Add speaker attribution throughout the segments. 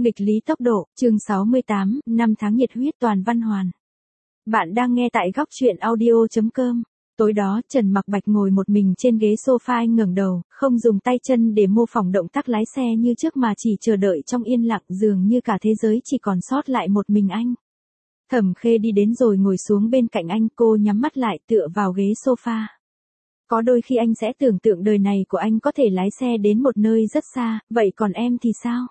Speaker 1: Nghịch lý tốc độ, chương 68, năm tháng nhiệt huyết toàn văn hoàn. Bạn đang nghe tại góc truyện audio.com. Tối đó, Trần Mặc Bạch ngồi một mình trên ghế sofa, anh ngẩng đầu, không dùng tay chân để mô phỏng động tác lái xe như trước mà chỉ chờ đợi trong yên lặng, dường như cả thế giới chỉ còn sót lại một mình anh. Thẩm Khê đi đến rồi ngồi xuống bên cạnh anh, cô nhắm mắt lại tựa vào ghế sofa. Có đôi khi anh sẽ tưởng tượng đời này của anh có thể lái xe đến một nơi rất xa, vậy còn em thì sao?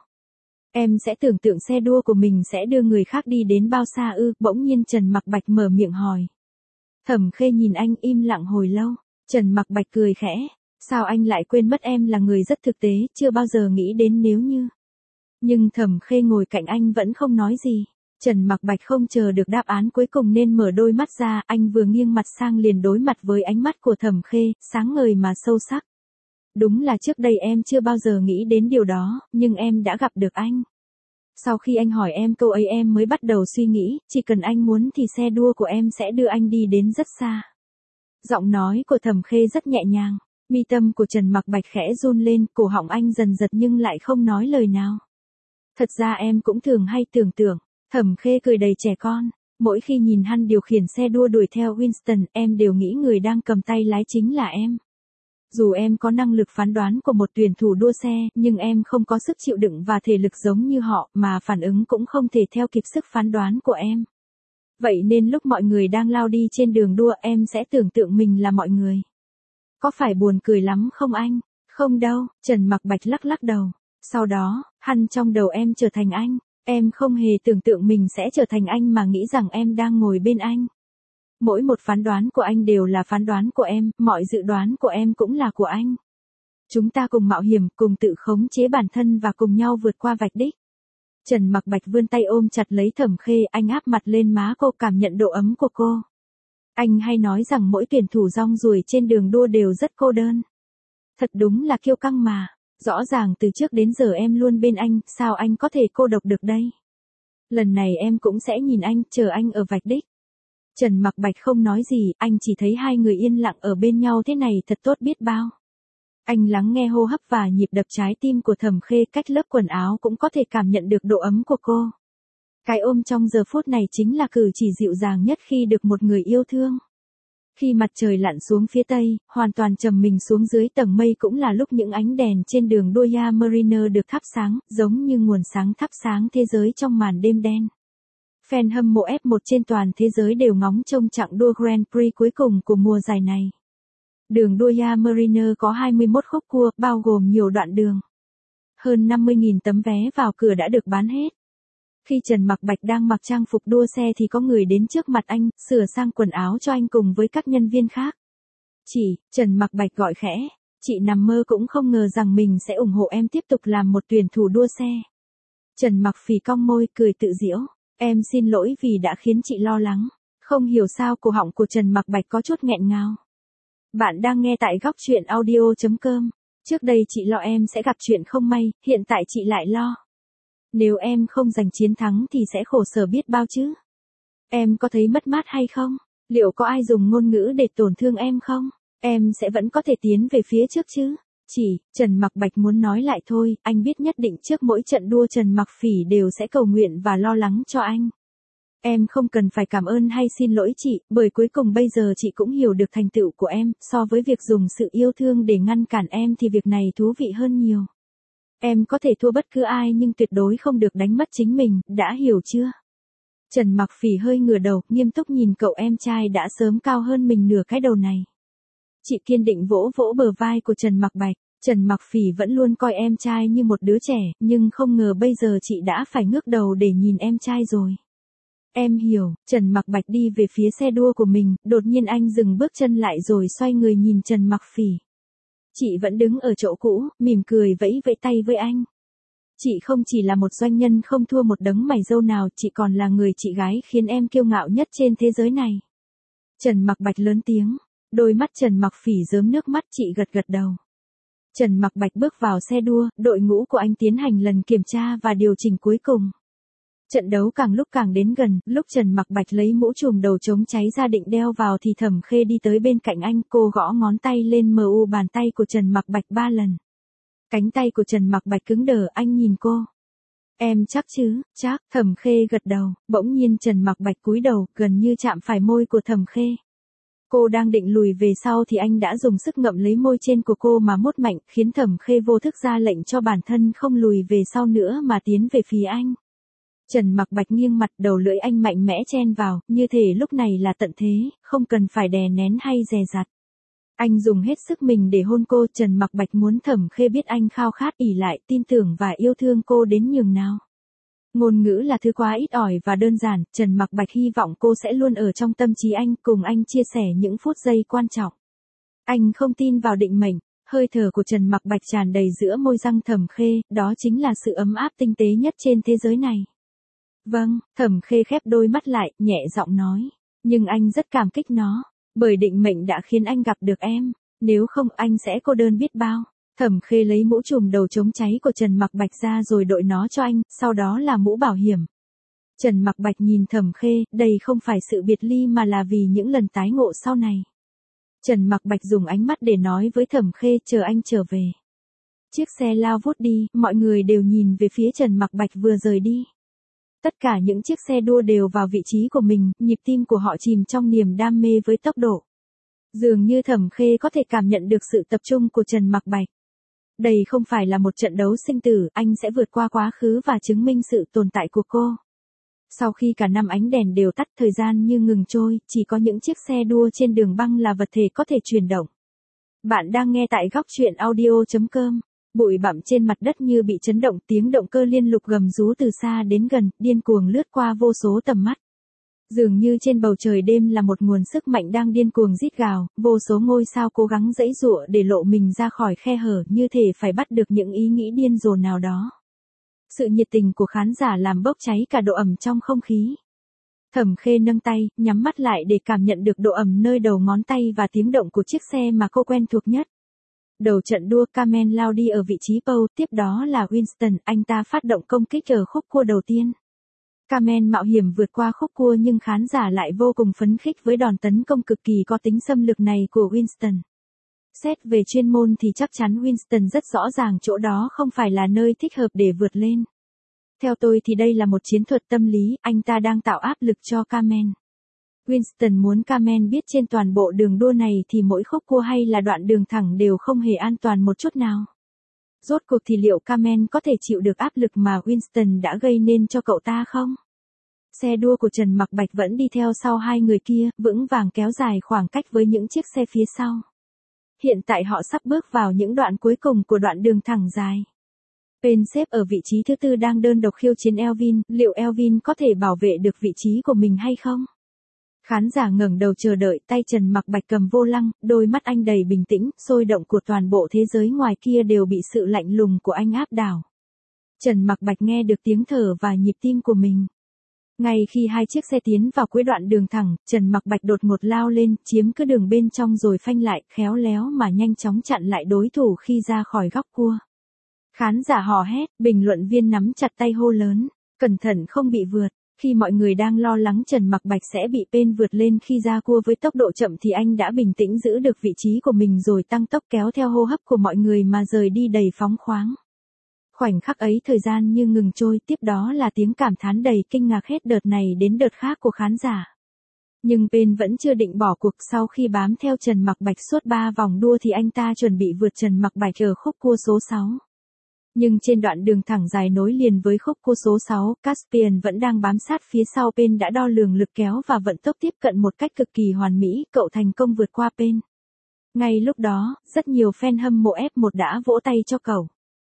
Speaker 1: Em sẽ tưởng tượng xe đua của mình sẽ đưa người khác đi đến bao xa ư? Bỗng nhiên Trần Mặc Bạch mở miệng hỏi. Thẩm Khê nhìn anh im lặng hồi lâu. Trần Mặc Bạch cười khẽ. Sao anh lại quên mất em là người rất thực tế, chưa bao giờ nghĩ đến nếu như. Nhưng Thẩm Khê ngồi cạnh anh vẫn không nói gì. Trần Mặc Bạch không chờ được đáp án cuối cùng nên mở đôi mắt ra, anh vừa nghiêng mặt sang liền đối mặt với ánh mắt của Thẩm Khê, sáng ngời mà sâu sắc. Đúng là trước đây em chưa bao giờ nghĩ đến điều đó, nhưng em đã gặp được anh. Sau khi anh hỏi em câu ấy em mới bắt đầu suy nghĩ, chỉ cần anh muốn thì xe đua của em sẽ đưa anh đi đến rất xa. Giọng nói của Thẩm Khê rất nhẹ nhàng, mi tâm của Trần Mặc Bạch khẽ run lên, cổ họng anh dần giật nhưng lại không nói lời nào. Thật ra em cũng thường hay tưởng tượng, Thẩm Khê cười đầy trẻ con, mỗi khi nhìn hắn điều khiển xe đua đuổi theo Winston, em đều nghĩ người đang cầm tay lái chính là em. Dù em có năng lực phán đoán của một tuyển thủ đua xe, nhưng em không có sức chịu đựng và thể lực giống như họ, mà phản ứng cũng không thể theo kịp sức phán đoán của em. Vậy nên lúc mọi người đang lao đi trên đường đua em sẽ tưởng tượng mình là mọi người. Có phải buồn cười lắm không anh? Không đâu, Trần Mặc Bạch lắc lắc đầu. Sau đó, hắn trong đầu em trở thành anh. Em không hề tưởng tượng mình sẽ trở thành anh mà nghĩ rằng em đang ngồi bên anh. Mỗi một phán đoán của anh đều là phán đoán của em, mọi dự đoán của em cũng là của anh. Chúng ta cùng mạo hiểm, cùng tự khống chế bản thân và cùng nhau vượt qua vạch đích. Trần Mặc Bạch vươn tay ôm chặt lấy Thẩm Khê, anh áp mặt lên má cô cảm nhận độ ấm của cô. Anh hay nói rằng mỗi tuyển thủ rong ruổi trên đường đua đều rất cô đơn. Thật đúng là kiêu căng mà, rõ ràng từ trước đến giờ em luôn bên anh, sao anh có thể cô độc được đây? Lần này em cũng sẽ nhìn anh, chờ anh ở vạch đích. Trần Mặc Bạch không nói gì, anh chỉ thấy hai người yên lặng ở bên nhau thế này thật tốt biết bao. Anh lắng nghe hô hấp và nhịp đập trái tim của Thẩm Khê, cách lớp quần áo cũng có thể cảm nhận được độ ấm của cô. Cái ôm trong giờ phút này chính là cử chỉ dịu dàng nhất khi được một người yêu thương. Khi mặt trời lặn xuống phía tây, hoàn toàn trầm mình xuống dưới tầng mây cũng là lúc những ánh đèn trên đường đua Ya Marina được thắp sáng, giống như nguồn sáng thắp sáng thế giới trong màn đêm đen. Fan hâm mộ F1 trên toàn thế giới đều ngóng trông chặng đua Grand Prix cuối cùng của mùa giải này. Đường đua Ya Marina có 21 khúc cua, bao gồm nhiều đoạn đường. Hơn 50.000 tấm vé vào cửa đã được bán hết. Khi Trần Mặc Bạch đang mặc trang phục đua xe thì có người đến trước mặt anh, sửa sang quần áo cho anh cùng với các nhân viên khác. Trần Mặc Bạch gọi khẽ, chị nằm mơ cũng không ngờ rằng mình sẽ ủng hộ em tiếp tục làm một tuyển thủ đua xe. Trần Mặc Phỉ cong môi, cười tự giễu. Em xin lỗi vì đã khiến chị lo lắng. Không hiểu sao cổ họng của Trần Mặc Bạch có chút nghẹn ngào. Bạn đang nghe tại góc truyện audio.com. Trước đây chị lo em sẽ gặp chuyện không may, hiện tại chị lại lo. Nếu em không giành chiến thắng thì sẽ khổ sở biết bao chứ. Em có thấy mất mát hay không? Liệu có ai dùng ngôn ngữ để tổn thương em không? Em sẽ vẫn có thể tiến về phía trước chứ? Trần Mặc Bạch muốn nói lại thôi, anh biết nhất định trước mỗi trận đua Trần Mặc Phỉ đều sẽ cầu nguyện và lo lắng cho anh. Em không cần phải cảm ơn hay xin lỗi chị, bởi cuối cùng bây giờ chị cũng hiểu được thành tựu của em, so với việc dùng sự yêu thương để ngăn cản em thì việc này thú vị hơn nhiều. Em có thể thua bất cứ ai nhưng tuyệt đối không được đánh mất chính mình, đã hiểu chưa? Trần Mặc Phỉ hơi ngửa đầu, nghiêm túc nhìn cậu em trai đã sớm cao hơn mình nửa cái đầu này. Chị kiên định vỗ vỗ bờ vai của Trần Mặc Bạch. Trần Mặc Phỉ vẫn luôn coi em trai như một đứa trẻ, nhưng không ngờ bây giờ chị đã phải ngước đầu để nhìn em trai rồi. Em hiểu, Trần Mặc Bạch đi về phía xe đua của mình, đột nhiên anh dừng bước chân lại rồi xoay người nhìn Trần Mặc Phỉ. Chị vẫn đứng ở chỗ cũ, mỉm cười vẫy vẫy tay với anh. Chị không chỉ là một doanh nhân không thua một đấng mày râu nào, chị còn là người chị gái khiến em kiêu ngạo nhất trên thế giới này. Trần Mặc Bạch lớn tiếng, đôi mắt Trần Mặc Phỉ rớm nước mắt, chị gật gật đầu. Trần Mặc Bạch bước vào xe đua, đội ngũ của anh tiến hành lần kiểm tra và điều chỉnh cuối cùng. Trận đấu càng lúc càng đến gần, lúc Trần Mặc Bạch lấy mũ trùm đầu chống cháy ra định đeo vào thì Thẩm Khê đi tới bên cạnh anh, cô gõ ngón tay lên mu bàn tay của Trần Mặc Bạch 3 lần. Cánh tay của Trần Mặc Bạch cứng đờ, anh nhìn cô. Em chắc chứ, chắc, Thẩm Khê gật đầu, bỗng nhiên Trần Mặc Bạch cúi đầu, gần như chạm phải môi của Thẩm Khê. Cô đang định lùi về sau thì anh đã dùng sức ngậm lấy môi trên của cô mà mút mạnh, khiến Thẩm Khê vô thức ra lệnh cho bản thân không lùi về sau nữa mà tiến về phía anh. Trần Mặc Bạch nghiêng mặt, đầu lưỡi anh mạnh mẽ chen vào, như thể lúc này là tận thế, không cần phải đè nén hay dè dặt. Anh dùng hết sức mình để hôn cô. Trần Mặc Bạch muốn Thẩm Khê biết anh khao khát, ỷ lại, tin tưởng và yêu thương cô đến nhường nào. Ngôn ngữ là thứ quá ít ỏi và đơn giản, Trần Mặc Bạch hy vọng cô sẽ luôn ở trong tâm trí anh, cùng anh chia sẻ những phút giây quan trọng. Anh không tin vào định mệnh, hơi thở của Trần Mặc Bạch tràn đầy giữa môi răng Thẩm Khê, đó chính là sự ấm áp tinh tế nhất trên thế giới này. Vâng, Thẩm Khê khép đôi mắt lại, nhẹ giọng nói. Nhưng anh rất cảm kích nó, bởi định mệnh đã khiến anh gặp được em, nếu không anh sẽ cô đơn biết bao. Thẩm Khê lấy mũ trùm đầu chống cháy của Trần Mặc Bạch ra rồi đội nó cho anh, sau đó là mũ bảo hiểm. Trần Mặc Bạch nhìn Thẩm Khê, đây không phải sự biệt ly mà là vì những lần tái ngộ sau này. Trần Mặc Bạch dùng ánh mắt để nói với Thẩm Khê, chờ anh trở về. Chiếc xe lao vút đi, mọi người đều nhìn về phía Trần Mặc Bạch vừa rời đi. Tất cả những chiếc xe đua đều vào vị trí của mình, nhịp tim của họ chìm trong niềm đam mê với tốc độ. Dường như Thẩm Khê có thể cảm nhận được sự tập trung của Trần Mặc Bạch. Đây không phải là một trận đấu sinh tử, anh sẽ vượt qua quá khứ và chứng minh sự tồn tại của cô. Sau khi cả năm ánh đèn đều tắt, thời gian như ngừng trôi, chỉ có những chiếc xe đua trên đường băng là vật thể có thể chuyển động. Bạn đang nghe tại góc truyện audio.com. Bụi bặm trên mặt đất như bị chấn động, tiếng động cơ liên lục gầm rú từ xa đến gần, điên cuồng lướt qua vô số tầm mắt. Dường như trên bầu trời đêm là một nguồn sức mạnh đang điên cuồng rít gào, vô số ngôi sao cố gắng giãy giụa để lộ mình ra khỏi khe hở, như thể phải bắt được những ý nghĩ điên rồ nào đó. Sự nhiệt tình của khán giả làm bốc cháy cả độ ẩm trong không khí. Thẩm Khê nâng tay, nhắm mắt lại để cảm nhận được độ ẩm nơi đầu ngón tay và tiếng động của chiếc xe mà cô quen thuộc nhất. Đầu trận đua, Carmen lao đi ở vị trí pole, tiếp đó là Winston, anh ta phát động công kích ở khúc cua đầu tiên. Carmen mạo hiểm vượt qua khúc cua nhưng khán giả lại vô cùng phấn khích với đòn tấn công cực kỳ có tính xâm lược này của Winston. Xét về chuyên môn thì chắc chắn Winston rất rõ ràng chỗ đó không phải là nơi thích hợp để vượt lên. Theo tôi thì đây là một chiến thuật tâm lý, anh ta đang tạo áp lực cho Carmen. Winston muốn Carmen biết trên toàn bộ đường đua này thì mỗi khúc cua hay là đoạn đường thẳng đều không hề an toàn một chút nào. Rốt cuộc thì liệu Carmen có thể chịu được áp lực mà Winston đã gây nên cho cậu ta không? Xe đua của Trần Mặc Bạch vẫn đi theo sau hai người kia, vững vàng kéo dài khoảng cách với những chiếc xe phía sau. Hiện tại họ sắp bước vào những đoạn cuối cùng của đoạn đường thẳng dài. Payne xếp ở vị trí thứ tư đang đơn độc khiêu chiến Elvin, liệu Elvin có thể bảo vệ được vị trí của mình hay không? Khán giả ngẩng đầu chờ đợi, tay Trần Mặc Bạch cầm vô lăng, đôi mắt anh đầy bình tĩnh, sôi động của toàn bộ thế giới ngoài kia đều bị sự lạnh lùng của anh áp đảo. Trần Mặc Bạch nghe được tiếng thở và nhịp tim của mình. Ngay khi hai chiếc xe tiến vào cuối đoạn đường thẳng, Trần Mặc Bạch đột ngột lao lên, chiếm cứ đường bên trong rồi phanh lại, khéo léo mà nhanh chóng chặn lại đối thủ khi ra khỏi góc cua. Khán giả hò hét, bình luận viên nắm chặt tay hô lớn, cẩn thận không bị vượt. Khi mọi người đang lo lắng Trần Mặc Bạch sẽ bị Payne vượt lên khi ra cua với tốc độ chậm thì anh đã bình tĩnh giữ được vị trí của mình rồi tăng tốc kéo theo hô hấp của mọi người mà rời đi đầy phóng khoáng. Khoảnh khắc ấy thời gian như ngừng trôi, tiếp đó là tiếng cảm thán đầy kinh ngạc hết đợt này đến đợt khác của khán giả. Nhưng Payne vẫn chưa định bỏ cuộc, sau khi bám theo Trần Mặc Bạch suốt 3 vòng đua thì anh ta chuẩn bị vượt Trần Mặc Bạch ở khúc cua số 6. Nhưng trên đoạn đường thẳng dài nối liền với khúc cua số 6, Caspian vẫn đang bám sát phía sau Payne đã đo lường lực kéo và vận tốc tiếp cận một cách cực kỳ hoàn mỹ, cậu thành công vượt qua Payne. Ngay lúc đó, rất nhiều fan hâm mộ F1 đã vỗ tay cho cậu.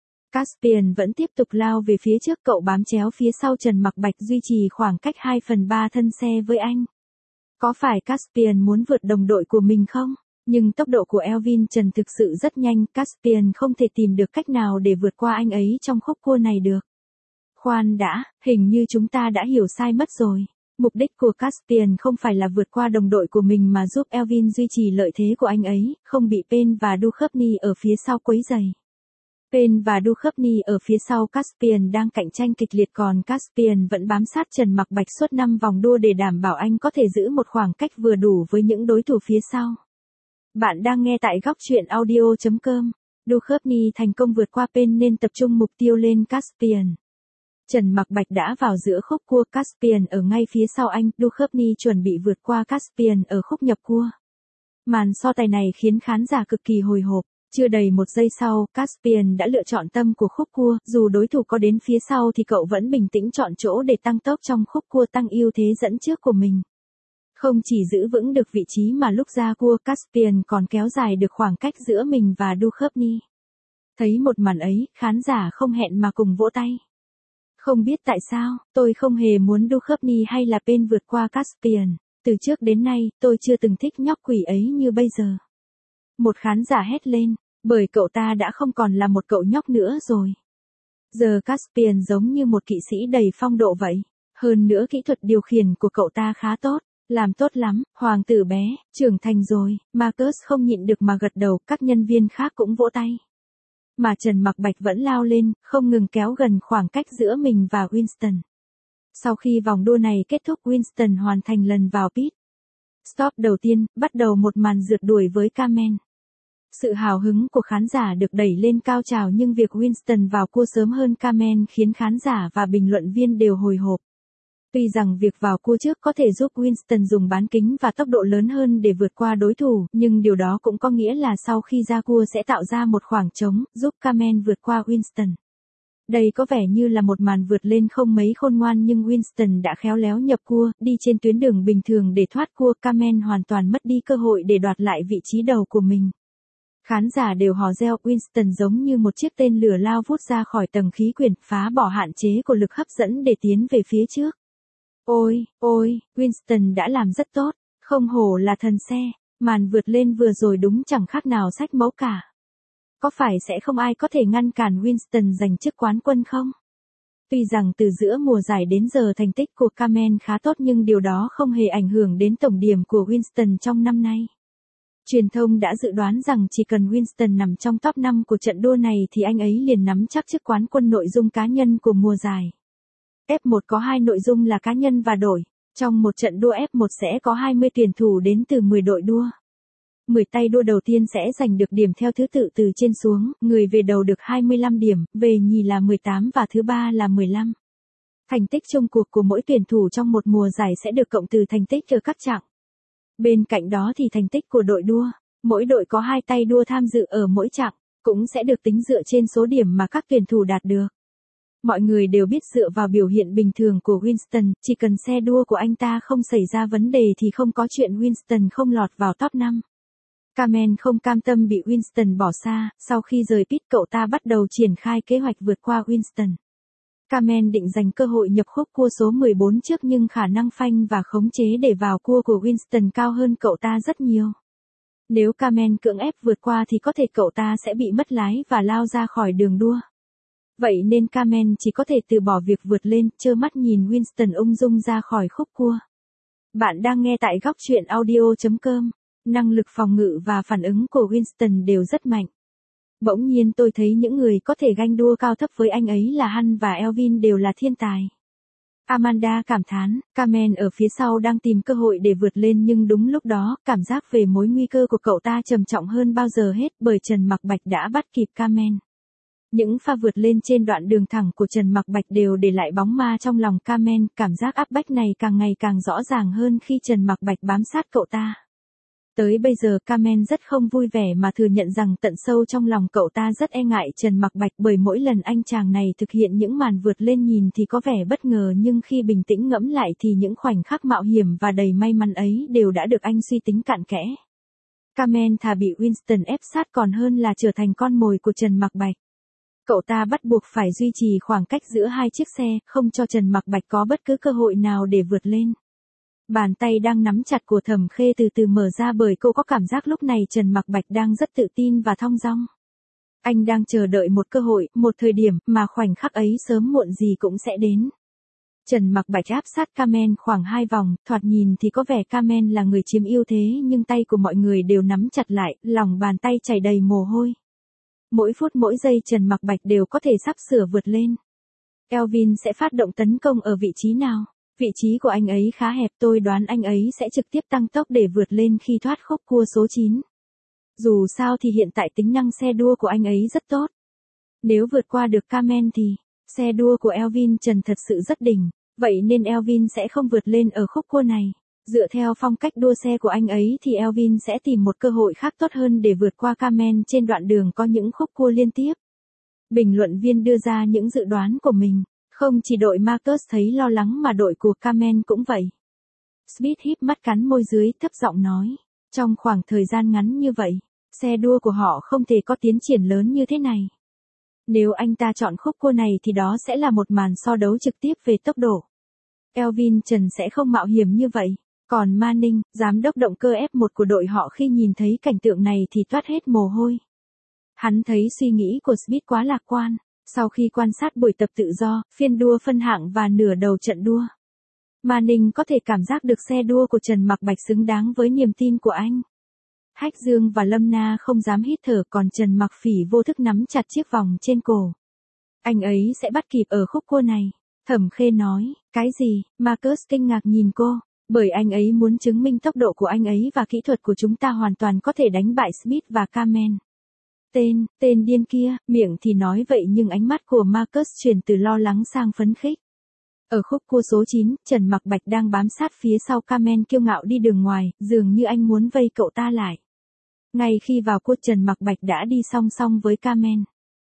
Speaker 1: Caspian vẫn tiếp tục lao về phía trước, cậu bám chéo phía sau Trần Mặc Bạch duy trì khoảng cách 2/3 thân xe với anh. Có phải Caspian muốn vượt đồng đội của mình không? Nhưng tốc độ của Elvin Trần thực sự rất nhanh, Caspian không thể tìm được cách nào để vượt qua anh ấy trong khúc cua này được. Khoan đã, hình như chúng ta đã hiểu sai mất rồi. Mục đích của Caspian không phải là vượt qua đồng đội của mình mà giúp Elvin duy trì lợi thế của anh ấy, không bị Payne và Duchovny ở phía sau quấy rầy. Payne và Duchovny ở phía sau Caspian đang cạnh tranh kịch liệt, còn Caspian vẫn bám sát Trần Mặc Bạch suốt 5 vòng đua để đảm bảo anh có thể giữ một khoảng cách vừa đủ với những đối thủ phía sau. Bạn đang nghe tại góc truyện audio.com. Duchovny thành công vượt qua Payne nên tập trung mục tiêu lên Caspian. Trần Mặc Bạch đã vào giữa khúc cua, Caspian ở ngay phía sau anh, Duchovny chuẩn bị vượt qua Caspian ở khúc nhập cua. Màn so tài này khiến khán giả cực kỳ hồi hộp. Chưa đầy một giây sau, Caspian đã lựa chọn tâm của khúc cua, dù đối thủ có đến phía sau thì cậu vẫn bình tĩnh chọn chỗ để tăng tốc trong khúc cua, tăng ưu thế dẫn trước của mình. Không chỉ giữ vững được vị trí mà lúc ra cua, Caspian còn kéo dài được khoảng cách giữa mình và Duchovny. Thấy một màn ấy, khán giả không hẹn mà cùng vỗ tay. Không biết tại sao, tôi không hề muốn Duchovny hay là Pen vượt qua Caspian. Từ trước đến nay, tôi chưa từng thích nhóc quỷ ấy như bây giờ. Một khán giả hét lên, bởi cậu ta đã không còn là một cậu nhóc nữa rồi. Giờ Caspian giống như một kỵ sĩ đầy phong độ vậy. Hơn nữa kỹ thuật điều khiển của cậu ta khá tốt. Làm tốt lắm, hoàng tử bé, trưởng thành rồi. Marcus không nhịn được mà gật đầu, các nhân viên khác cũng vỗ tay. Mà Trần Mặc Bạch vẫn lao lên, không ngừng kéo gần khoảng cách giữa mình và Winston. Sau khi vòng đua này kết thúc, Winston hoàn thành lần vào pit stop đầu tiên, bắt đầu một màn rượt đuổi với Carmen. Sự hào hứng của khán giả được đẩy lên cao trào, nhưng việc Winston vào cua sớm hơn Carmen khiến khán giả và bình luận viên đều hồi hộp. Tuy rằng việc vào cua trước có thể giúp Winston dùng bán kính và tốc độ lớn hơn để vượt qua đối thủ, nhưng điều đó cũng có nghĩa là sau khi ra cua sẽ tạo ra một khoảng trống, giúp Carmen vượt qua Winston. Đây có vẻ như là một màn vượt lên không mấy khôn ngoan, nhưng Winston đã khéo léo nhập cua, đi trên tuyến đường bình thường để thoát cua. Carmen hoàn toàn mất đi cơ hội để đoạt lại vị trí đầu của mình. Khán giả đều hò reo, Winston giống như một chiếc tên lửa lao vút ra khỏi tầng khí quyển, phá bỏ hạn chế của lực hấp dẫn để tiến về phía trước. Ôi, Winston đã làm rất tốt, không hổ là thần xe, màn vượt lên vừa rồi đúng chẳng khác nào sách mẫu cả. Có phải sẽ không ai có thể ngăn cản Winston giành chức quán quân không? Tuy rằng từ giữa mùa giải đến giờ thành tích của Carmen khá tốt, nhưng điều đó không hề ảnh hưởng đến tổng điểm của Winston trong năm nay. Truyền thông đã dự đoán rằng chỉ cần Winston nằm trong top 5 của trận đua này thì anh ấy liền nắm chắc chức quán quân nội dung cá nhân của mùa giải. F1 có 2 nội dung là cá nhân và đội. Trong một trận đua F1 sẽ có 20 tuyển thủ đến từ 10 đội đua. 10 tay đua đầu tiên sẽ giành được điểm theo thứ tự từ trên xuống, người về đầu được 25 điểm, về nhì là 18 và thứ ba là 15. Thành tích chung cuộc của mỗi tuyển thủ trong một mùa giải sẽ được cộng từ thành tích ở các chặng. Bên cạnh đó thì thành tích của đội đua, mỗi đội có 2 tay đua tham dự ở mỗi chặng, cũng sẽ được tính dựa trên số điểm mà các tuyển thủ đạt được. Mọi người đều biết dựa vào biểu hiện bình thường của Winston, chỉ cần xe đua của anh ta không xảy ra vấn đề thì không có chuyện Winston không lọt vào top 5. Carmen không cam tâm bị Winston bỏ xa, sau khi rời pit cậu ta bắt đầu triển khai kế hoạch vượt qua Winston. Carmen định giành cơ hội nhập khúc cua số 14 trước, nhưng khả năng phanh và khống chế để vào cua của Winston cao hơn cậu ta rất nhiều. Nếu Carmen cưỡng ép vượt qua thì có thể cậu ta sẽ bị mất lái và lao ra khỏi đường đua. Vậy nên Carmen chỉ có thể từ bỏ việc vượt lên, trơ mắt nhìn Winston ung dung ra khỏi khúc cua. Bạn đang nghe tại góc truyện audio.com. Năng lực phòng ngự và phản ứng của Winston đều rất mạnh. Bỗng nhiên tôi thấy những người có thể ganh đua cao thấp với anh ấy là Han và Elvin đều là thiên tài. Amanda cảm thán, Carmen ở phía sau đang tìm cơ hội để vượt lên, nhưng đúng lúc đó, cảm giác về mối nguy cơ của cậu ta trầm trọng hơn bao giờ hết, bởi Trần Mặc Bạch đã bắt kịp Carmen. Những pha vượt lên trên đoạn đường thẳng của Trần Mặc Bạch đều để lại bóng ma trong lòng Carmen, cảm giác áp bách này càng ngày càng rõ ràng hơn khi Trần Mặc Bạch bám sát cậu ta. Tới bây giờ Carmen rất không vui vẻ mà thừa nhận rằng tận sâu trong lòng cậu ta rất e ngại Trần Mặc Bạch, bởi mỗi lần anh chàng này thực hiện những màn vượt lên nhìn thì có vẻ bất ngờ, nhưng khi bình tĩnh ngẫm lại thì những khoảnh khắc mạo hiểm và đầy may mắn ấy đều đã được anh suy tính cặn kẽ. Carmen thà bị Winston ép sát còn hơn là trở thành con mồi của Trần Mặc Bạch. Cậu ta bắt buộc phải duy trì khoảng cách giữa hai chiếc xe, không cho Trần Mặc Bạch có bất cứ cơ hội nào để vượt lên. Bàn tay đang nắm chặt của Thẩm Khê từ từ mở ra, bởi cô có cảm giác lúc này Trần Mặc Bạch đang rất tự tin và thong dong. Anh đang chờ đợi một cơ hội, một thời điểm mà khoảnh khắc ấy sớm muộn gì cũng sẽ đến. Trần Mặc Bạch áp sát Carmen khoảng 2 vòng, thoạt nhìn thì có vẻ Carmen là người chiếm ưu thế, nhưng tay của mọi người đều nắm chặt lại, lòng bàn tay chảy đầy mồ hôi. Mỗi phút mỗi giây Trần Mặc Bạch đều có thể sắp sửa vượt lên. Elvin sẽ phát động tấn công ở vị trí nào? Vị trí của anh ấy khá hẹp, tôi đoán anh ấy sẽ trực tiếp tăng tốc để vượt lên khi thoát khúc cua số 9. Dù sao thì hiện tại tính năng xe đua của anh ấy rất tốt. Nếu vượt qua được Carmen thì Xe đua của Elvin Trần thật sự rất đỉnh, vậy nên Elvin sẽ không vượt lên ở khúc cua này. Dựa theo phong cách đua xe của anh ấy thì Elvin sẽ tìm một cơ hội khác tốt hơn để vượt qua Carmen trên đoạn đường có những khúc cua liên tiếp. Bình luận viên đưa ra những dự đoán của mình. Không chỉ đội Marcus thấy lo lắng mà đội của Carmen cũng vậy. Smith híp mắt cắn môi dưới thấp giọng nói. Trong khoảng thời gian ngắn như vậy, xe đua của họ không thể có tiến triển lớn như thế này. Nếu anh ta chọn khúc cua này thì đó sẽ là một màn so đấu trực tiếp về tốc độ. Elvin Trần sẽ không mạo hiểm như vậy. Còn Manning, giám đốc động cơ F1 của đội họ khi nhìn thấy cảnh tượng này thì toát hết mồ hôi. Hắn thấy suy nghĩ của Smith quá lạc quan. Sau khi quan sát buổi tập tự do, phiên đua phân hạng và nửa đầu trận đua, Manning có thể cảm giác được xe đua của Trần Mặc Bạch xứng đáng với niềm tin của anh. Hách Dương và Lâm Na không dám hít thở, còn Trần Mặc Phỉ vô thức nắm chặt chiếc vòng trên cổ. Anh ấy sẽ bắt kịp ở khúc cua này. Thẩm Khê nói, cái gì? Marcus kinh ngạc nhìn cô, bởi anh ấy muốn chứng minh tốc độ của anh ấy và kỹ thuật của chúng ta hoàn toàn có thể đánh bại Smith và Carmen. Tên điên kia, miệng thì nói vậy nhưng ánh mắt của Marcus chuyển từ lo lắng sang phấn khích. Ở khúc cua số 9, Trần Mặc Bạch đang bám sát phía sau Carmen kiêu ngạo đi đường ngoài, dường như anh muốn vây cậu ta lại. Ngay khi vào cua Trần Mặc Bạch đã đi song song với Carmen.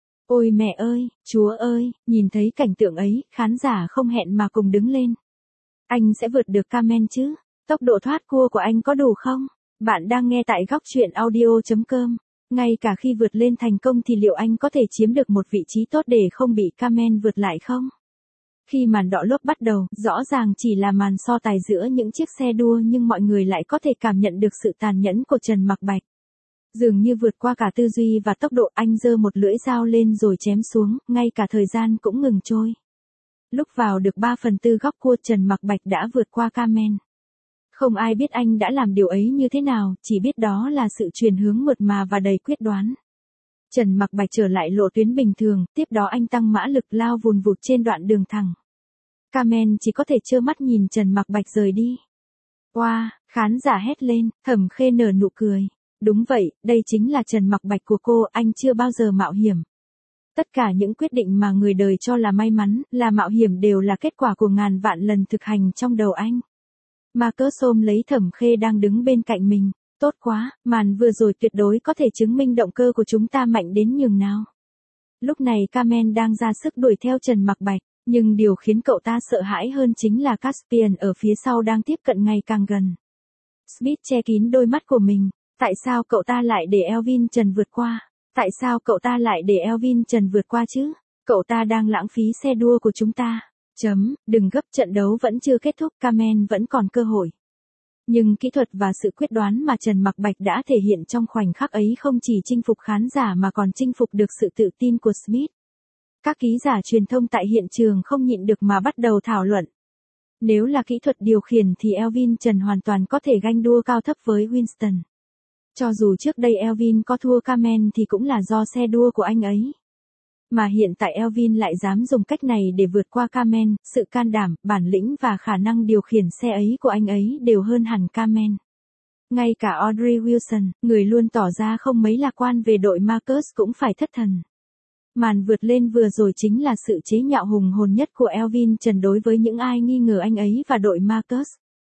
Speaker 1: Ôi mẹ ơi, Chúa ơi, nhìn thấy cảnh tượng ấy, khán giả không hẹn mà cùng đứng lên. Anh sẽ vượt được Carmen chứ? Tốc độ thoát cua của anh có đủ không? Bạn đang nghe tại góc truyện audio.com. Ngay cả khi vượt lên thành công thì liệu anh có thể chiếm được một vị trí tốt để không bị Carmen vượt lại không? Khi màn đọ lốp bắt đầu, rõ ràng chỉ là màn so tài giữa những chiếc xe đua nhưng mọi người lại có thể cảm nhận được sự tàn nhẫn của Trần Mặc Bạch. Dường như vượt qua cả tư duy và tốc độ, anh giơ một lưỡi dao lên rồi chém xuống, ngay cả thời gian cũng ngừng trôi. Lúc vào được 3/4 góc cua, Trần Mặc Bạch đã vượt qua Carmen. Không ai biết anh đã làm điều ấy như thế nào, chỉ biết đó là sự chuyển hướng mượt mà và đầy quyết đoán. Trần Mặc Bạch trở lại lộ tuyến bình thường, tiếp đó anh tăng mã lực lao vùn vụt trên đoạn đường thẳng. Carmen chỉ có thể trơ mắt nhìn Trần Mặc Bạch rời đi. Wow, khán giả hét lên, Thẩm Khê nở nụ cười. Đúng vậy, đây chính là Trần Mặc Bạch của cô, anh chưa bao giờ mạo hiểm. Tất cả những quyết định mà người đời cho là may mắn, là mạo hiểm đều là kết quả của ngàn vạn lần thực hành trong đầu anh. Marcus ôm lấy Thẩm Khê đang đứng bên cạnh mình. Tốt quá, màn vừa rồi tuyệt đối có thể chứng minh động cơ của chúng ta mạnh đến nhường nào. Lúc này Carmen đang ra sức đuổi theo Trần Mặc Bạch, nhưng điều khiến cậu ta sợ hãi hơn chính là Caspian ở phía sau đang tiếp cận ngày càng gần. Smith che kín đôi mắt của mình. Tại sao cậu ta lại để Elvin Trần vượt qua? Tại sao cậu ta lại để Elvin Trần vượt qua chứ? Cậu ta đang lãng phí xe đua của chúng ta. Đừng gấp, trận đấu vẫn chưa kết thúc, Carmen vẫn còn cơ hội. Nhưng kỹ thuật và sự quyết đoán mà Trần Mặc Bạch đã thể hiện trong khoảnh khắc ấy không chỉ chinh phục khán giả mà còn chinh phục được sự tự tin của Smith. Các ký giả truyền thông tại hiện trường không nhịn được mà bắt đầu thảo luận. Nếu là kỹ thuật điều khiển thì Elvin Trần hoàn toàn có thể ganh đua cao thấp với Winston. Cho dù trước đây Elvin có thua Carmen thì cũng là do xe đua của anh ấy. Mà hiện tại Elvin lại dám dùng cách này để vượt qua Carmen, sự can đảm, bản lĩnh và khả năng điều khiển xe ấy của anh ấy đều hơn hẳn Carmen. Ngay cả Audrey Wilson, người luôn tỏ ra không mấy lạc quan về đội Marcus cũng phải thất thần. Màn vượt lên vừa rồi chính là sự chế nhạo hùng hồn nhất của Elvin Trần đối với những ai nghi ngờ anh ấy và đội Marcus.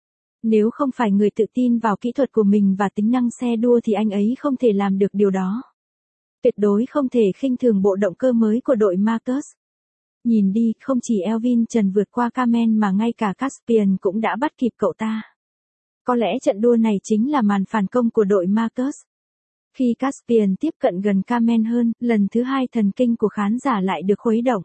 Speaker 1: Nếu không phải người tự tin vào kỹ thuật của mình và tính năng xe đua thì anh ấy không thể làm được điều đó. Tuyệt đối không thể khinh thường bộ động cơ mới của đội Marcus. Nhìn đi, không chỉ Elvin Trần vượt qua Carmen mà ngay cả Caspian cũng đã bắt kịp cậu ta. Có lẽ trận đua này chính là màn phản công của đội Marcus. Khi Caspian tiếp cận gần Carmen hơn, lần thứ hai thần kinh của khán giả lại được khuấy động.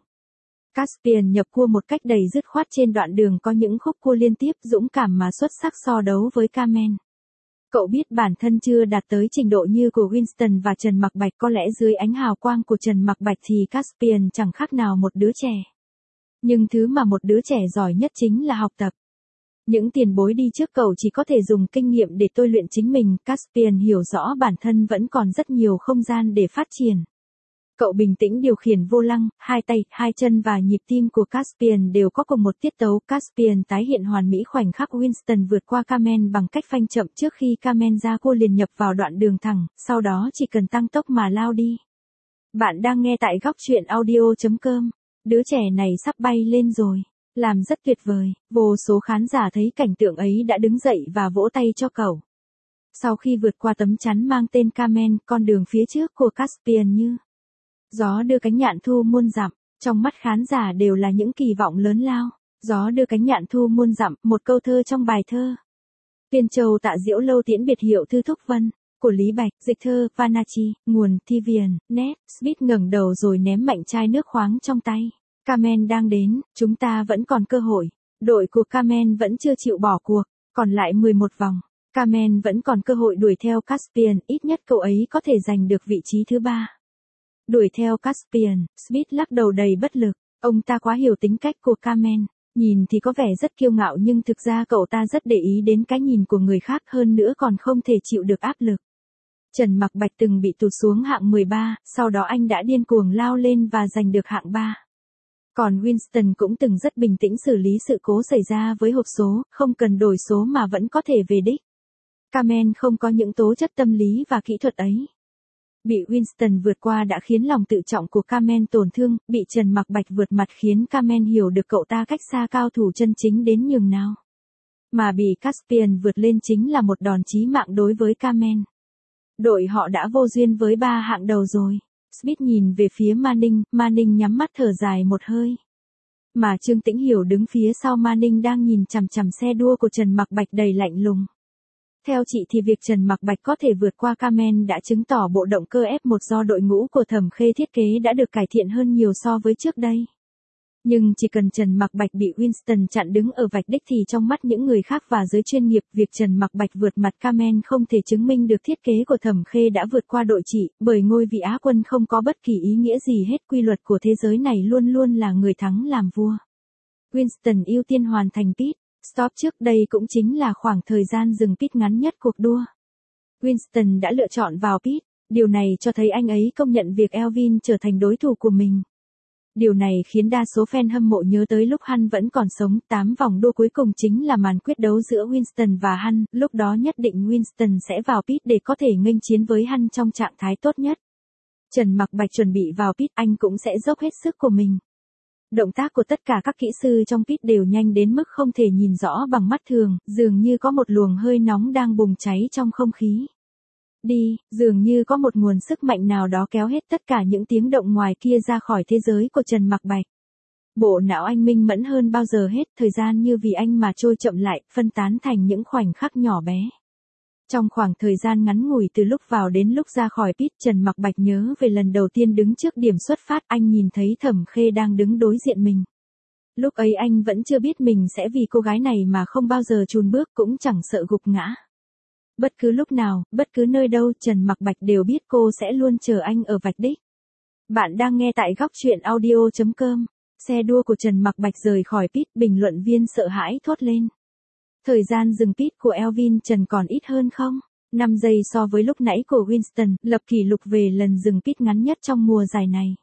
Speaker 1: Caspian nhập cua một cách đầy dứt khoát trên đoạn đường có những khúc cua liên tiếp, dũng cảm mà xuất sắc so đấu với Carmen. Cậu biết bản thân chưa đạt tới trình độ như của Winston và Trần Mặc Bạch, có lẽ dưới ánh hào quang của Trần Mặc Bạch thì Caspian chẳng khác nào một đứa trẻ. Nhưng thứ mà một đứa trẻ giỏi nhất chính là học tập. Những tiền bối đi trước cậu chỉ có thể dùng kinh nghiệm để tôi luyện chính mình, Caspian hiểu rõ bản thân vẫn còn rất nhiều không gian để phát triển. Cậu bình tĩnh điều khiển vô lăng, hai tay, hai chân và nhịp tim của Caspian đều có cùng một tiết tấu. Caspian tái hiện hoàn mỹ khoảnh khắc Winston vượt qua Carmen bằng cách phanh chậm trước khi Carmen ra cua liền nhập vào đoạn đường thẳng, sau đó chỉ cần tăng tốc mà lao đi. Bạn đang nghe tại góc truyện audio.com. Đứa trẻ này sắp bay lên rồi. Làm rất tuyệt vời, vô số khán giả thấy cảnh tượng ấy đã đứng dậy và vỗ tay cho cậu. Sau khi vượt qua tấm chắn mang tên Carmen, con đường phía trước của Caspian như gió đưa cánh nhạn thu muôn dặm, trong mắt khán giả đều là những kỳ vọng lớn lao. Gió đưa cánh nhạn thu muôn dặm, một câu thơ trong bài thơ. Tiên Châu Tạ Diễu Lâu tiễn biệt hiệu Thư Thúc Vân, của Lý Bạch, dịch thơ, Vanachi, nguồn, Thi Viền, net. Smith ngẩng đầu rồi ném mạnh chai nước khoáng trong tay. Carmen đang đến, chúng ta vẫn còn cơ hội. Đội của Carmen vẫn chưa chịu bỏ cuộc, còn lại 11 vòng. Carmen vẫn còn cơ hội đuổi theo Caspian, ít nhất cậu ấy có thể giành được vị trí thứ 3. Đuổi theo Caspian, Smith lắc đầu đầy bất lực, ông ta quá hiểu tính cách của Carmen. Nhìn thì có vẻ rất kiêu ngạo nhưng thực ra cậu ta rất để ý đến cái nhìn của người khác, hơn nữa còn không thể chịu được áp lực. Trần Mặc Bạch từng bị tụt xuống hạng 13, sau đó anh đã điên cuồng lao lên và giành được hạng 3. Còn Winston cũng từng rất bình tĩnh xử lý sự cố xảy ra với hộp số, không cần đổi số mà vẫn có thể về đích. Carmen không có những tố chất tâm lý và kỹ thuật ấy. Bị Winston vượt qua đã khiến lòng tự trọng của Carmen tổn thương, bị Trần Mặc Bạch vượt mặt khiến Carmen hiểu được cậu ta cách xa cao thủ chân chính đến nhường nào. Mà bị Caspian vượt lên chính là một đòn chí mạng đối với Carmen. Đội họ đã vô duyên với 3 hạng đầu rồi. Smith nhìn về phía Manning nhắm mắt thở dài một hơi. Mà Trương Tĩnh Hiểu đứng phía sau Manning đang nhìn chằm chằm xe đua của Trần Mặc Bạch đầy lạnh lùng. Theo chị thì việc Trần Mặc Bạch có thể vượt qua Carmen đã chứng tỏ bộ động cơ F1 do đội ngũ của Thẩm Khê thiết kế đã được cải thiện hơn nhiều so với trước đây. Nhưng chỉ cần Trần Mặc Bạch bị Winston chặn đứng ở vạch đích thì trong mắt những người khác và giới chuyên nghiệp, việc Trần Mặc Bạch vượt mặt Carmen không thể chứng minh được thiết kế của Thẩm Khê đã vượt qua đội chị, bởi ngôi vị Á quân không có bất kỳ ý nghĩa gì hết, quy luật của thế giới này luôn luôn là người thắng làm vua. Winston ưu tiên hoàn thành pit stop trước đây cũng chính là khoảng thời gian dừng pit ngắn nhất cuộc đua. Winston đã lựa chọn vào pit, điều này cho thấy anh ấy công nhận việc Elvin trở thành đối thủ của mình. Điều này khiến đa số fan hâm mộ nhớ tới lúc Hunt vẫn còn sống, 8 vòng đua cuối cùng chính là màn quyết đấu giữa Winston và Hunt, lúc đó nhất định Winston sẽ vào pit để có thể nghênh chiến với Hunt trong trạng thái tốt nhất. Trần Mặc Bạch chuẩn bị vào pit, anh cũng sẽ dốc hết sức của mình. Động tác của tất cả các kỹ sư trong pit đều nhanh đến mức không thể nhìn rõ bằng mắt thường, dường như có một luồng hơi nóng đang bùng cháy trong không khí. Dường như có một nguồn sức mạnh nào đó kéo hết tất cả những tiếng động ngoài kia ra khỏi thế giới của Trần Mặc Bạch. Bộ não anh minh mẫn hơn bao giờ hết, thời gian như vì anh mà trôi chậm lại, phân tán thành những khoảnh khắc nhỏ bé. Trong khoảng thời gian ngắn ngủi từ lúc vào đến lúc ra khỏi pit, Trần Mặc Bạch nhớ về lần đầu tiên đứng trước điểm xuất phát, anh nhìn thấy Thẩm Khê đang đứng đối diện mình. Lúc ấy anh vẫn chưa biết mình sẽ vì cô gái này mà không bao giờ chùn bước, cũng chẳng sợ gục ngã. Bất cứ lúc nào, bất cứ nơi đâu, Trần Mặc Bạch đều biết cô sẽ luôn chờ anh ở vạch đích. Bạn đang nghe tại góc truyện audio.com. Xe đua của Trần Mặc Bạch rời khỏi pit, bình luận viên sợ hãi thốt lên. Thời gian dừng pit của Elvin Trần còn ít hơn không? 5 giây so với lúc nãy của Winston, lập kỷ lục về lần dừng pit ngắn nhất trong mùa giải này.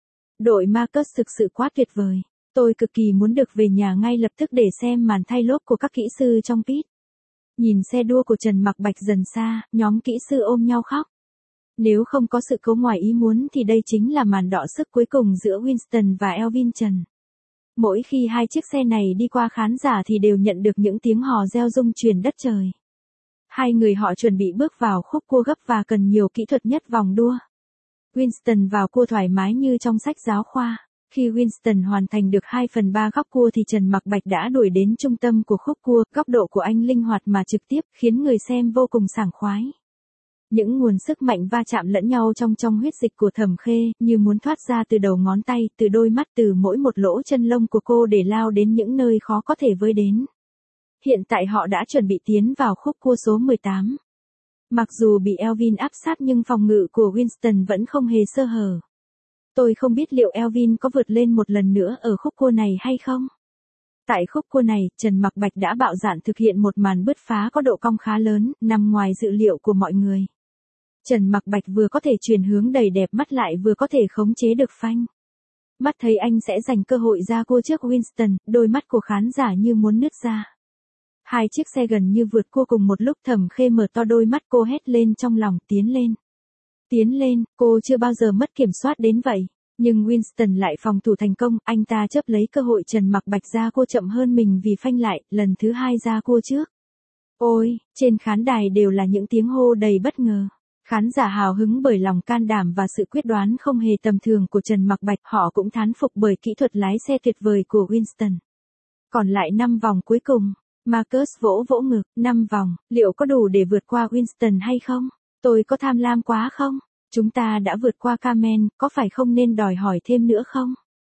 Speaker 1: Đội Marcus thực sự quá tuyệt vời. Tôi cực kỳ muốn được về nhà ngay lập tức để xem màn thay lốp của các kỹ sư trong pit. Nhìn xe đua của Trần Mặc Bạch dần xa, nhóm kỹ sư ôm nhau khóc. Nếu không có sự cố ngoài ý muốn thì đây chính là màn đọ sức cuối cùng giữa Winston và Elvin Trần. Mỗi khi hai chiếc xe này đi qua khán giả thì đều nhận được những tiếng hò reo rung truyền đất trời. Hai người họ chuẩn bị bước vào khúc cua gấp và cần nhiều kỹ thuật nhất vòng đua. Winston vào cua thoải mái như trong sách giáo khoa. Khi Winston hoàn thành được 2/3 góc cua thì Trần Mặc Bạch đã đuổi đến trung tâm của khúc cua, góc độ của anh linh hoạt mà trực tiếp, khiến người xem vô cùng sảng khoái. Những nguồn sức mạnh va chạm lẫn nhau trong huyết dịch của Thẩm Khê, như muốn thoát ra từ đầu ngón tay, từ đôi mắt, từ mỗi một lỗ chân lông của cô để lao đến những nơi khó có thể với đến. Hiện tại họ đã chuẩn bị tiến vào khúc cua số 18. Mặc dù bị Elvin áp sát nhưng phòng ngự của Winston vẫn không hề sơ hở. Tôi không biết liệu Elvin có vượt lên một lần nữa ở khúc cua này hay không. Tại khúc cua này, Trần Mặc Bạch đã bạo dạn thực hiện một màn bứt phá có độ cong khá lớn, nằm ngoài dự liệu của mọi người. Trần Mặc Bạch vừa có thể chuyển hướng đầy đẹp mắt lại vừa có thể khống chế được phanh. Mắt thấy anh sẽ giành cơ hội ra cua trước Winston, đôi mắt của khán giả như muốn nứt ra. Hai chiếc xe gần như vượt cua cùng một lúc, Thẩm Khê mở to đôi mắt, cô hét lên trong lòng, tiến lên. Tiến lên, cô chưa bao giờ mất kiểm soát đến vậy. Nhưng Winston lại phòng thủ thành công, anh ta chấp lấy cơ hội Trần Mặc Bạch ra cua chậm hơn mình vì phanh lại, lần thứ 2 ra cua trước. Ôi, trên khán đài đều là những tiếng hô đầy bất ngờ. Khán giả hào hứng bởi lòng can đảm và sự quyết đoán không hề tầm thường của Trần Mặc Bạch, họ cũng thán phục bởi kỹ thuật lái xe tuyệt vời của Winston. Còn lại 5 vòng cuối cùng, Marcus vỗ vỗ ngực, 5 vòng, liệu có đủ để vượt qua Winston hay không? Tôi có tham lam quá không? Chúng ta đã vượt qua Carmen, có phải không nên đòi hỏi thêm nữa không?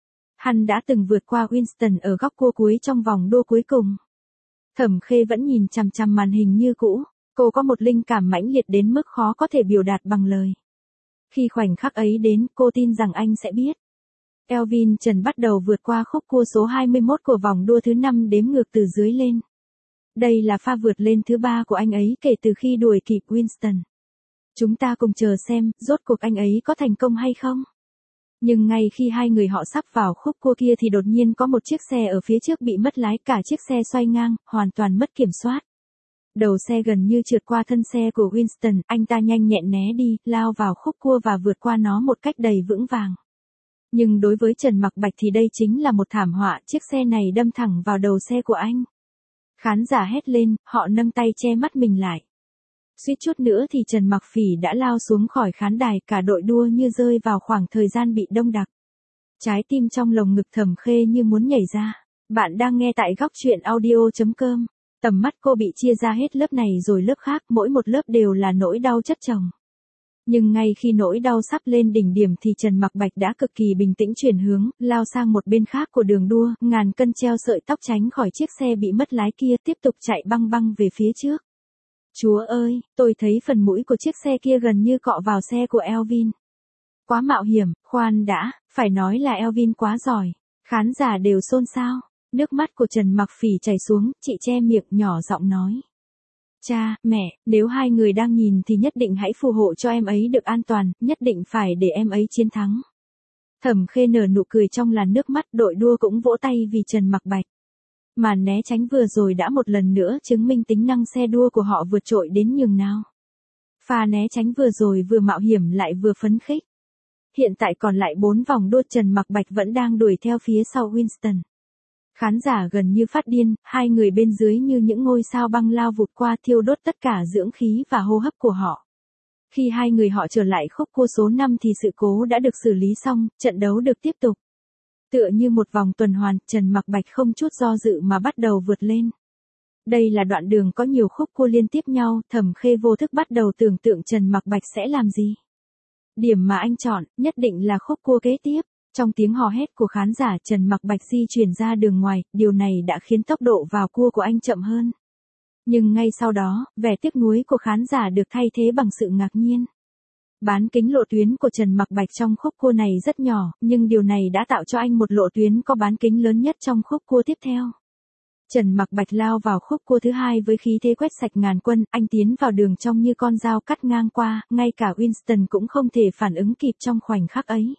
Speaker 1: Hắn đã từng vượt qua Winston ở góc cua cuối trong vòng đua cuối cùng. Thẩm Khê vẫn nhìn chằm chằm màn hình như cũ, cô có một linh cảm mãnh liệt đến mức khó có thể biểu đạt bằng lời. Khi khoảnh khắc ấy đến, cô tin rằng anh sẽ biết. Elvin Trần bắt đầu vượt qua khúc cua số 21 của vòng đua thứ 5 đếm ngược từ dưới lên. Đây là pha vượt lên thứ 3 của anh ấy kể từ khi đuổi kịp Winston. Chúng ta cùng chờ xem, rốt cuộc anh ấy có thành công hay không? Nhưng ngay khi hai người họ sắp vào khúc cua kia thì đột nhiên có một chiếc xe ở phía trước bị mất lái, cả chiếc xe xoay ngang, hoàn toàn mất kiểm soát. Đầu xe gần như trượt qua thân xe của Winston, anh ta nhanh nhẹn né đi, lao vào khúc cua và vượt qua nó một cách đầy vững vàng. Nhưng đối với Trần Mặc Bạch thì đây chính là một thảm họa, chiếc xe này đâm thẳng vào đầu xe của anh. Khán giả hét lên, họ nâng tay che mắt mình lại. Suýt chút nữa thì Trần Mặc Phỉ đã lao xuống khỏi khán đài, cả đội đua như rơi vào khoảng thời gian bị đông đặc. Trái tim trong lồng ngực Thẩm Khê như muốn nhảy ra. Bạn đang nghe tại góc truyện audio.com. Tầm mắt cô bị chia ra hết lớp này rồi lớp khác, mỗi một lớp đều là nỗi đau chất chồng. Nhưng ngay khi nỗi đau sắp lên đỉnh điểm thì Trần Mặc Bạch đã cực kỳ bình tĩnh chuyển hướng, lao sang một bên khác của đường đua, ngàn cân treo sợi tóc tránh khỏi chiếc xe bị mất lái kia, tiếp tục chạy băng băng về phía trước. Chúa ơi, tôi thấy phần mũi của chiếc xe kia gần như cọ vào xe của Elvin. Quá mạo hiểm, khoan đã, phải nói là Elvin quá giỏi. Khán giả đều xôn xao. Nước mắt của Trần Mặc Phỉ chảy xuống, chị che miệng nhỏ giọng nói. Cha, mẹ, nếu hai người đang nhìn thì nhất định hãy phù hộ cho em ấy được an toàn, nhất định phải để em ấy chiến thắng. Thẩm Khê nở nụ cười trong làn nước mắt, đội đua cũng vỗ tay vì Trần Mặc Bạch. Màn né tránh vừa rồi đã một lần nữa chứng minh tính năng xe đua của họ vượt trội đến nhường nào. Pha né tránh vừa rồi vừa mạo hiểm lại vừa phấn khích. Hiện tại còn lại 4 vòng đua, Trần Mặc Bạch vẫn đang đuổi theo phía sau Winston. Khán giả gần như phát điên, hai người bên dưới như những ngôi sao băng lao vụt qua, thiêu đốt tất cả dưỡng khí và hô hấp của họ. Khi hai người họ trở lại khúc cua số 5 thì sự cố đã được xử lý xong, trận đấu được tiếp tục. Tựa như một vòng tuần hoàn, Trần Mặc Bạch không chút do dự mà bắt đầu vượt lên. Đây là đoạn đường có nhiều khúc cua liên tiếp nhau, Thẩm Khê vô thức bắt đầu tưởng tượng Trần Mặc Bạch sẽ làm gì. Điểm mà anh chọn, nhất định là khúc cua kế tiếp. Trong tiếng hò hét của khán giả, Trần Mặc Bạch di chuyển ra đường ngoài, điều này đã khiến tốc độ vào cua của anh chậm hơn. Nhưng ngay sau đó, vẻ tiếc nuối của khán giả được thay thế bằng sự ngạc nhiên. Bán kính lộ tuyến của Trần Mặc Bạch trong khúc cua này rất nhỏ, nhưng điều này đã tạo cho anh một lộ tuyến có bán kính lớn nhất trong khúc cua tiếp theo. Trần Mặc Bạch lao vào khúc cua thứ 2 với khí thế quét sạch ngàn quân, anh tiến vào đường trong như con dao cắt ngang qua, ngay cả Winston cũng không thể phản ứng kịp trong khoảnh khắc ấy.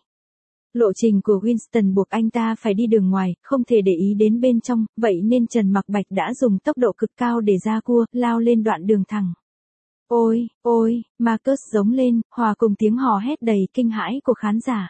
Speaker 1: Lộ trình của Winston buộc anh ta phải đi đường ngoài, không thể để ý đến bên trong, vậy nên Trần Mặc Bạch đã dùng tốc độ cực cao để ra cua, lao lên đoạn đường thẳng. Ôi, ôi, Marcus giống lên, hòa cùng tiếng hò hét đầy kinh hãi của khán giả.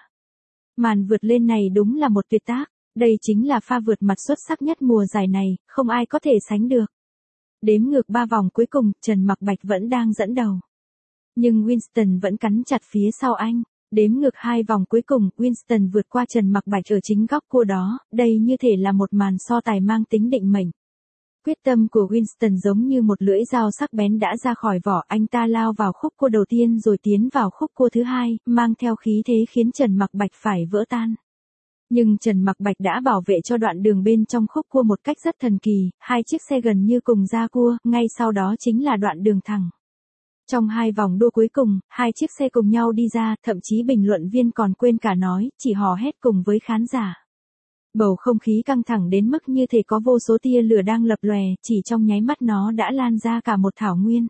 Speaker 1: Màn vượt lên này đúng là một tuyệt tác, đây chính là pha vượt mặt xuất sắc nhất mùa giải này, không ai có thể sánh được. Đếm ngược 3 vòng cuối cùng, Trần Mặc Bạch vẫn đang dẫn đầu. Nhưng Winston vẫn cắn chặt phía sau anh. Đếm ngược 2 vòng cuối cùng, Winston vượt qua Trần Mặc Bạch ở chính góc cua đó, đây như thể là một màn so tài mang tính định mệnh. Quyết tâm của Winston giống như một lưỡi dao sắc bén đã ra khỏi vỏ, anh ta lao vào khúc cua đầu tiên rồi tiến vào khúc cua thứ 2, mang theo khí thế khiến Trần Mặc Bạch phải vỡ tan. Nhưng Trần Mặc Bạch đã bảo vệ cho đoạn đường bên trong khúc cua một cách rất thần kỳ, hai chiếc xe gần như cùng ra cua, ngay sau đó chính là đoạn đường thẳng. Trong 2 vòng đua cuối cùng, hai chiếc xe cùng nhau đi ra, thậm chí bình luận viên còn quên cả nói, chỉ hò hét cùng với khán giả. Bầu không khí căng thẳng đến mức như thể có vô số tia lửa đang lập lòe, chỉ trong nháy mắt nó đã lan ra cả một thảo nguyên.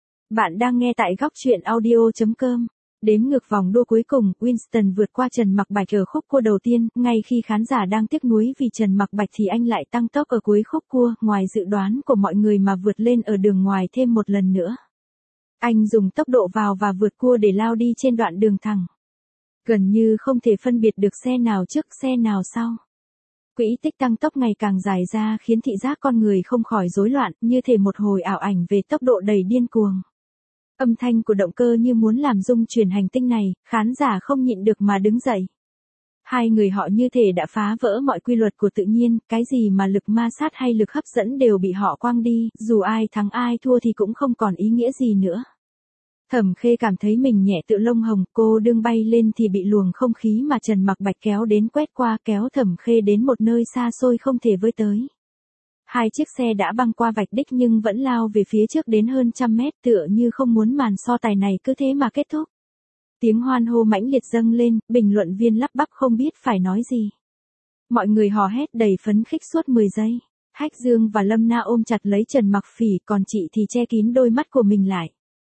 Speaker 1: Bạn đang nghe tại góc truyện audio.com. Đếm ngược vòng đua cuối cùng, Winston vượt qua Trần Mặc Bạch ở khúc cua đầu tiên, ngay khi khán giả đang tiếc nuối vì Trần Mặc Bạch thì anh lại tăng tốc ở cuối khúc cua, ngoài dự đoán của mọi người mà vượt lên ở đường ngoài thêm một lần nữa. Anh dùng tốc độ vào và vượt cua để lao đi trên đoạn đường thẳng. Gần như không thể phân biệt được xe nào trước xe nào sau. Quỹ tích tăng tốc ngày càng dài ra khiến thị giác con người không khỏi rối loạn, như thể một hồi ảo ảnh về tốc độ đầy điên cuồng. Âm thanh của động cơ như muốn làm rung chuyển hành tinh này, khán giả không nhịn được mà đứng dậy. Hai người họ như thể đã phá vỡ mọi quy luật của tự nhiên, cái gì mà lực ma sát hay lực hấp dẫn đều bị họ quăng đi, dù ai thắng ai thua thì cũng không còn ý nghĩa gì nữa. Thẩm Khê cảm thấy mình nhẹ tựa lông hồng, cô đương bay lên thì bị luồng không khí mà Trần Mặc Bạch kéo đến quét qua, kéo Thẩm Khê đến một nơi xa xôi không thể với tới. Hai chiếc xe đã băng qua vạch đích nhưng vẫn lao về phía trước đến hơn 100 mét, tựa như không muốn màn so tài này cứ thế mà kết thúc. Tiếng hoan hô mãnh liệt dâng lên, bình luận viên lắp bắp không biết phải nói gì. Mọi người hò hét đầy phấn khích suốt 10 giây. Hách Dương và Lâm Na ôm chặt lấy Trần Mặc Phỉ, còn chị thì che kín đôi mắt của mình lại.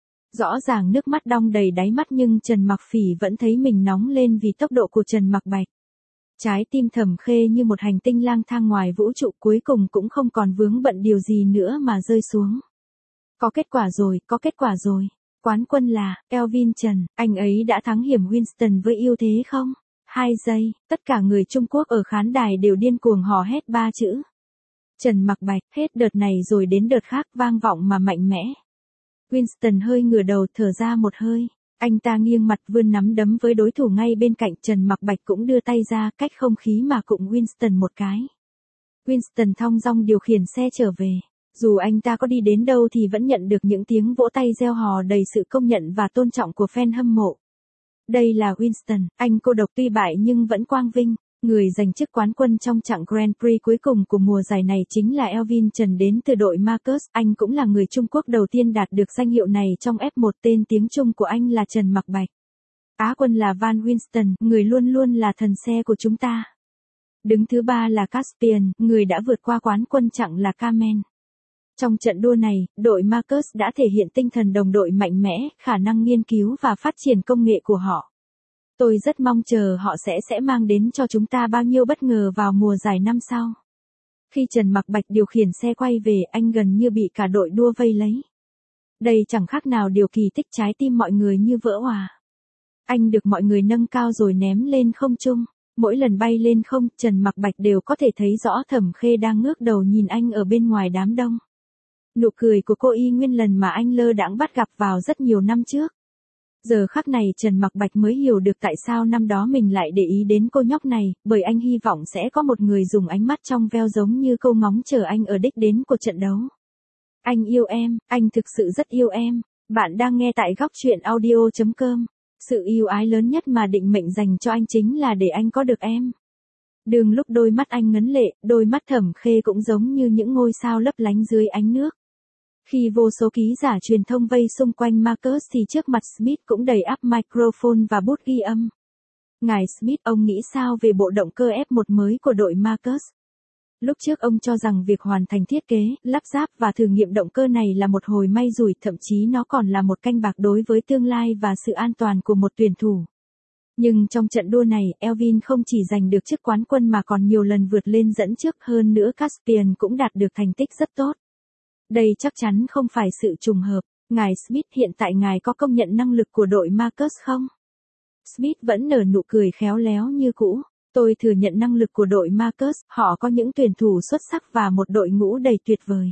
Speaker 1: Rõ ràng nước mắt đong đầy đáy mắt nhưng Trần Mặc Phỉ vẫn thấy mình nóng lên vì tốc độ của Trần Mặc Bạch. Trái tim Thẩm Khê như một hành tinh lang thang ngoài vũ trụ, cuối cùng cũng không còn vướng bận điều gì nữa mà rơi xuống. Có kết quả rồi, có kết quả rồi. Quán quân là Elvin Trần, anh ấy đã thắng hiểm Winston với ưu thế không? 2 giây, tất cả người Trung Quốc ở khán đài đều điên cuồng hò hét 3 chữ. Trần Mặc Bạch, hết đợt này rồi đến đợt khác, vang vọng mà mạnh mẽ. Winston hơi ngửa đầu, thở ra một hơi. Anh ta nghiêng mặt vươn nắm đấm với đối thủ ngay bên cạnh. Trần Mặc Bạch cũng đưa tay ra, cách không khí mà cụng Winston một cái. Winston thong dong điều khiển xe trở về. Dù anh ta có đi đến đâu thì vẫn nhận được những tiếng vỗ tay reo hò đầy sự công nhận và tôn trọng của fan hâm mộ. Đây là Winston, anh cô độc tuy bại nhưng vẫn quang vinh. Người giành chức quán quân trong chặng Grand Prix cuối cùng của mùa giải này chính là Elvin Trần đến từ đội Marcus. Anh cũng là người Trung Quốc đầu tiên đạt được danh hiệu này trong F1, tên tiếng Trung của anh là Trần Mặc Bạch. Á quân là Van Winston, người luôn luôn là thần xe của chúng ta. Đứng thứ 3 là Caspian, người đã vượt qua quán quân chặng là Kamen. Trong trận đua này, đội Marcus đã thể hiện tinh thần đồng đội mạnh mẽ, khả năng nghiên cứu và phát triển công nghệ của họ. Tôi rất mong chờ họ sẽ mang đến cho chúng ta bao nhiêu bất ngờ vào mùa giải năm sau. Khi Trần Mặc Bạch điều khiển xe quay về, anh gần như bị cả đội đua vây lấy. Đây chẳng khác nào điều kỳ tích, trái tim mọi người như vỡ òa. Anh được mọi người nâng cao rồi ném lên không trung. Mỗi lần bay lên không, Trần Mặc Bạch đều có thể thấy rõ Thẩm Khê đang ngước đầu nhìn anh ở bên ngoài đám đông. Nụ cười của cô y nguyên lần mà anh lơ đãng bắt gặp vào rất nhiều năm trước. Giờ khắc này Trần Mặc Bạch mới hiểu được tại sao năm đó mình lại để ý đến cô nhóc này, bởi anh hy vọng sẽ có một người dùng ánh mắt trong veo giống như câu ngóng chờ anh ở đích đến của trận đấu. Anh yêu em, anh thực sự rất yêu em. Bạn đang nghe tại góc truyện audio.com. Sự yêu ái lớn nhất mà định mệnh dành cho anh chính là để anh có được em. Đường lúc đôi mắt anh ngấn lệ, đôi mắt Thẩm Khê cũng giống như những ngôi sao lấp lánh dưới ánh nước. Khi vô số ký giả truyền thông vây xung quanh Marcus thì trước mặt Smith cũng đầy ắp microphone và bút ghi âm. Ngài Smith, ông nghĩ sao về bộ động cơ F1 mới của đội Marcus? Lúc trước ông cho rằng việc hoàn thành thiết kế, lắp ráp và thử nghiệm động cơ này là một hồi may rủi, thậm chí nó còn là một canh bạc đối với tương lai và sự an toàn của một tuyển thủ. Nhưng trong trận đua này, Elvin không chỉ giành được chức quán quân mà còn nhiều lần vượt lên dẫn trước, hơn nữa Caspian cũng đạt được thành tích rất tốt. Đây chắc chắn không phải sự trùng hợp. Ngài Smith, hiện tại ngài có công nhận năng lực của đội Marcus không? Smith vẫn nở nụ cười khéo léo như cũ. Tôi thừa nhận năng lực của đội Marcus, họ có những tuyển thủ xuất sắc và một đội ngũ đầy tuyệt vời.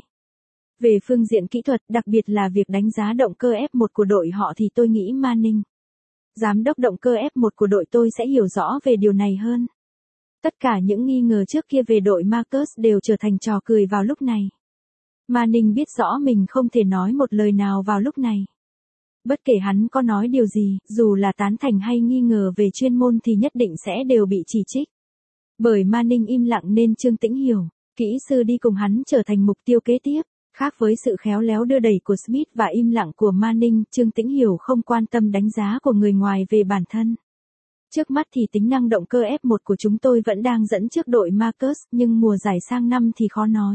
Speaker 1: Về phương diện kỹ thuật, đặc biệt là việc đánh giá động cơ F1 của đội họ thì tôi nghĩ Manning, giám đốc động cơ F1 của đội tôi, sẽ hiểu rõ về điều này hơn. Tất cả những nghi ngờ trước kia về đội Marcus đều trở thành trò cười vào lúc này. Manning biết rõ mình không thể nói một lời nào vào lúc này. Bất kể hắn có nói điều gì, dù là tán thành hay nghi ngờ về chuyên môn thì nhất định sẽ đều bị chỉ trích. Bởi Manning im lặng nên Trương Tĩnh Hiểu, kỹ sư đi cùng hắn, trở thành mục tiêu kế tiếp. Khác với sự khéo léo đưa đẩy của Smith và im lặng của Manning, Trương Tĩnh Hiểu không quan tâm đánh giá của người ngoài về bản thân. Trước mắt thì tính năng động cơ F1 của chúng tôi vẫn đang dẫn trước đội Marcus, nhưng mùa giải sang năm thì khó nói.